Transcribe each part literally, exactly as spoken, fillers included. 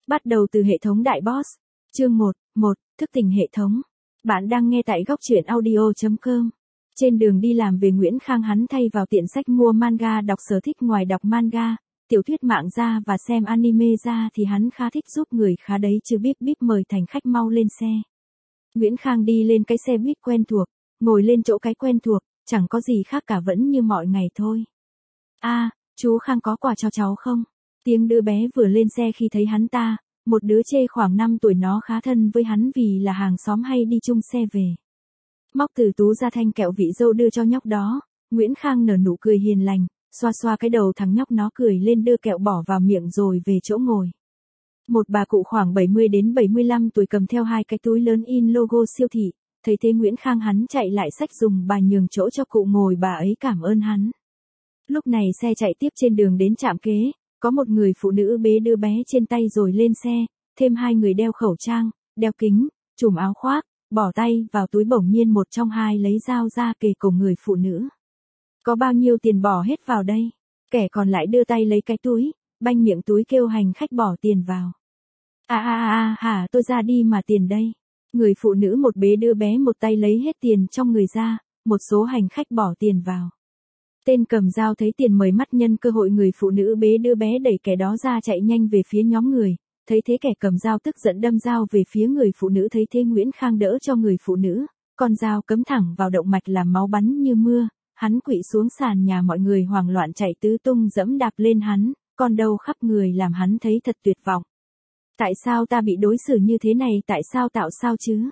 Bắt đầu từ hệ thống đại boss. Chương một, một, thức tỉnh hệ thống. Bạn đang nghe tại góc truyện audio chấm com. Trên đường đi làm về Nguyễn Khang hắn thay vào tiện sách mua manga đọc sở thích ngoài đọc manga, tiểu thuyết mạng ra và xem anime ra thì hắn khá thích giúp người khá đấy chứ bíp bíp mời thành khách mau lên xe. Nguyễn Khang đi lên cái xe buýt quen thuộc, ngồi lên chỗ cái quen thuộc, chẳng có gì khác cả vẫn như mọi ngày thôi. A, à, chú Khang có quà cho cháu không? Tiếng đứa bé vừa lên xe khi thấy hắn ta, một đứa chê khoảng năm tuổi nó khá thân với hắn vì là hàng xóm hay đi chung xe về. Móc từ túi ra thanh kẹo vị dâu đưa cho nhóc đó, Nguyễn Khang nở nụ cười hiền lành, xoa xoa cái đầu thằng nhóc nó cười lên đưa kẹo bỏ vào miệng rồi về chỗ ngồi. Một bà cụ khoảng bảy mươi đến bảy mươi lăm tuổi cầm theo hai cái túi lớn in logo siêu thị, thấy thế Nguyễn Khang hắn chạy lại xách dùng bà nhường chỗ cho cụ ngồi bà ấy cảm ơn hắn. Lúc này xe chạy tiếp trên đường đến trạm kế, có một người phụ nữ bế đứa bé trên tay rồi lên xe, thêm hai người đeo khẩu trang, đeo kính, trùm áo khoác, bỏ tay vào túi bỗng nhiên một trong hai lấy dao ra kề cổ người phụ nữ. Có bao nhiêu tiền bỏ hết vào đây? Kẻ còn lại đưa tay lấy cái túi, banh miệng túi kêu hành khách bỏ tiền vào. À à à à hả tôi ra đi mà tiền đây. Người phụ nữ một bế đứa bé một tay lấy hết tiền trong người ra, một số hành khách bỏ tiền vào. Tên cầm dao thấy tiền mời mắt nhân cơ hội người phụ nữ bế đứa bé đẩy kẻ đó ra chạy nhanh về phía nhóm người, thấy thế kẻ cầm dao tức giận đâm dao về phía người phụ nữ thấy thế Nguyễn Khang đỡ cho người phụ nữ, con dao cắm thẳng vào động mạch làm máu bắn như mưa, hắn quỵ xuống sàn nhà mọi người hoảng loạn chạy tứ tung dẫm đạp lên hắn, con đau khắp người làm hắn thấy thật tuyệt vọng. Tại sao ta bị đối xử như thế này tại sao tạo sao chứ?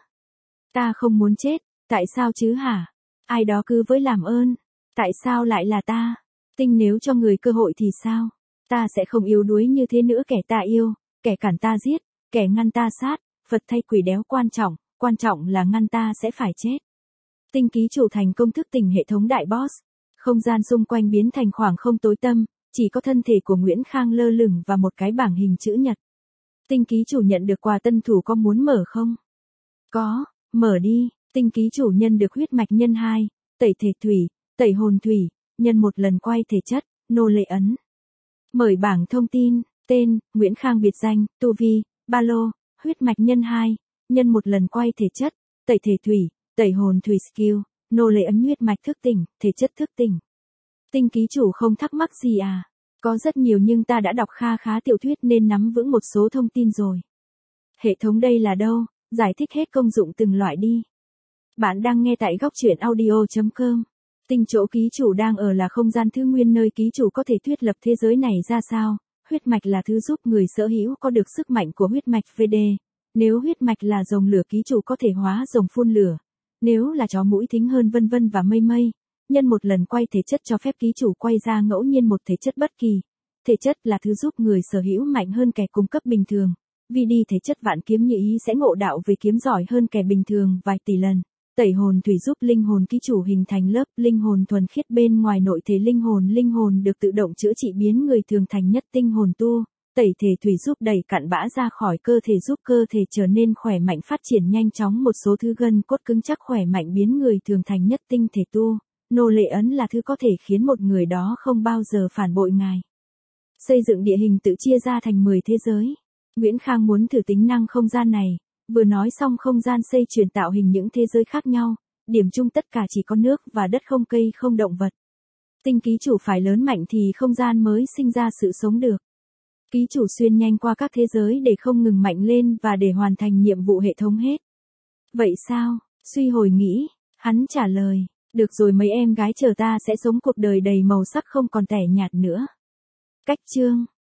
Ta không muốn chết, tại sao chứ hả? Ai đó cứ với làm ơn. Tại sao lại là ta? Tinh nếu cho người cơ hội thì sao? Ta sẽ không yếu đuối như thế nữa kẻ ta yêu, kẻ cản ta giết, kẻ ngăn ta sát, Phật thay quỷ đéo quan trọng, quan trọng là ngăn ta sẽ phải chết. Tinh ký chủ thành công thức tỉnh hệ thống đại boss. Không gian xung quanh biến thành khoảng không tối tăm, chỉ có thân thể của Nguyễn Khang lơ lửng và một cái bảng hình chữ nhật. Tinh ký chủ nhận được quà tân thủ có muốn mở không? Có, mở đi. Tinh ký chủ nhân được huyết mạch nhân hai, tẩy thể thủy, tẩy hồn thủy, nhân một lần quay thể chất, nô lệ ấn. Mở bảng thông tin, tên, Nguyễn Khang biệt danh, tu vi, ba lô, huyết mạch nhân hai, nhân một lần quay thể chất, tẩy thể thủy, tẩy hồn thủy skill, nô lệ ấn huyết mạch thức tỉnh, thể chất thức tỉnh. Tinh ký chủ không thắc mắc gì à? Có rất nhiều nhưng ta đã đọc kha khá tiểu thuyết nên nắm vững một số thông tin rồi. Hệ thống đây là đâu? Giải thích hết công dụng từng loại đi. Bạn đang nghe tại góc truyện audio chấm com. Tinh chỗ ký chủ đang ở là không gian thứ nguyên nơi ký chủ có thể thiết lập thế giới này ra sao. Huyết mạch là thứ giúp người sở hữu có được sức mạnh của huyết mạch vê đê. Nếu huyết mạch là rồng lửa ký chủ có thể hóa rồng phun lửa. Nếu là chó mũi thính hơn vân vân và mây mây. Nhân một lần quay thể chất cho phép ký chủ quay ra ngẫu nhiên một thể chất bất kỳ. Thể chất là thứ giúp người sở hữu mạnh hơn kẻ cung cấp bình thường. Vì đi thể chất vạn kiếm như ý sẽ ngộ đạo về kiếm giỏi hơn kẻ bình thường vài tỷ lần. Tẩy hồn thủy giúp linh hồn ký chủ hình thành lớp linh hồn thuần khiết bên ngoài nội thể linh hồn. Linh hồn được tự động chữa trị biến người thường thành nhất tinh hồn tu. Tẩy thể thủy giúp đẩy cặn bã ra khỏi cơ thể giúp cơ thể trở nên khỏe mạnh phát triển nhanh chóng một số thứ gân cốt cứng chắc khỏe mạnh biến người thường thành nhất tinh thể tu. Nô lệ ấn là thứ có thể khiến một người đó không bao giờ phản bội ngài. Xây dựng địa hình tự chia ra thành mười thế giới. Nguyễn Khang muốn thử tính năng không gian này. Vừa nói xong không gian xây chuyển tạo hình những thế giới khác nhau, điểm chung tất cả chỉ có nước và đất không cây không động vật. Tinh ký chủ phải lớn mạnh thì không gian mới sinh ra sự sống được. Ký chủ xuyên nhanh qua các thế giới để không ngừng mạnh lên và để hoàn thành nhiệm vụ hệ thống hết. Vậy sao? Suy hồi nghĩ, hắn trả lời, được rồi mấy em gái chờ ta sẽ sống cuộc đời đầy màu sắc không còn tẻ nhạt nữa. Cách chương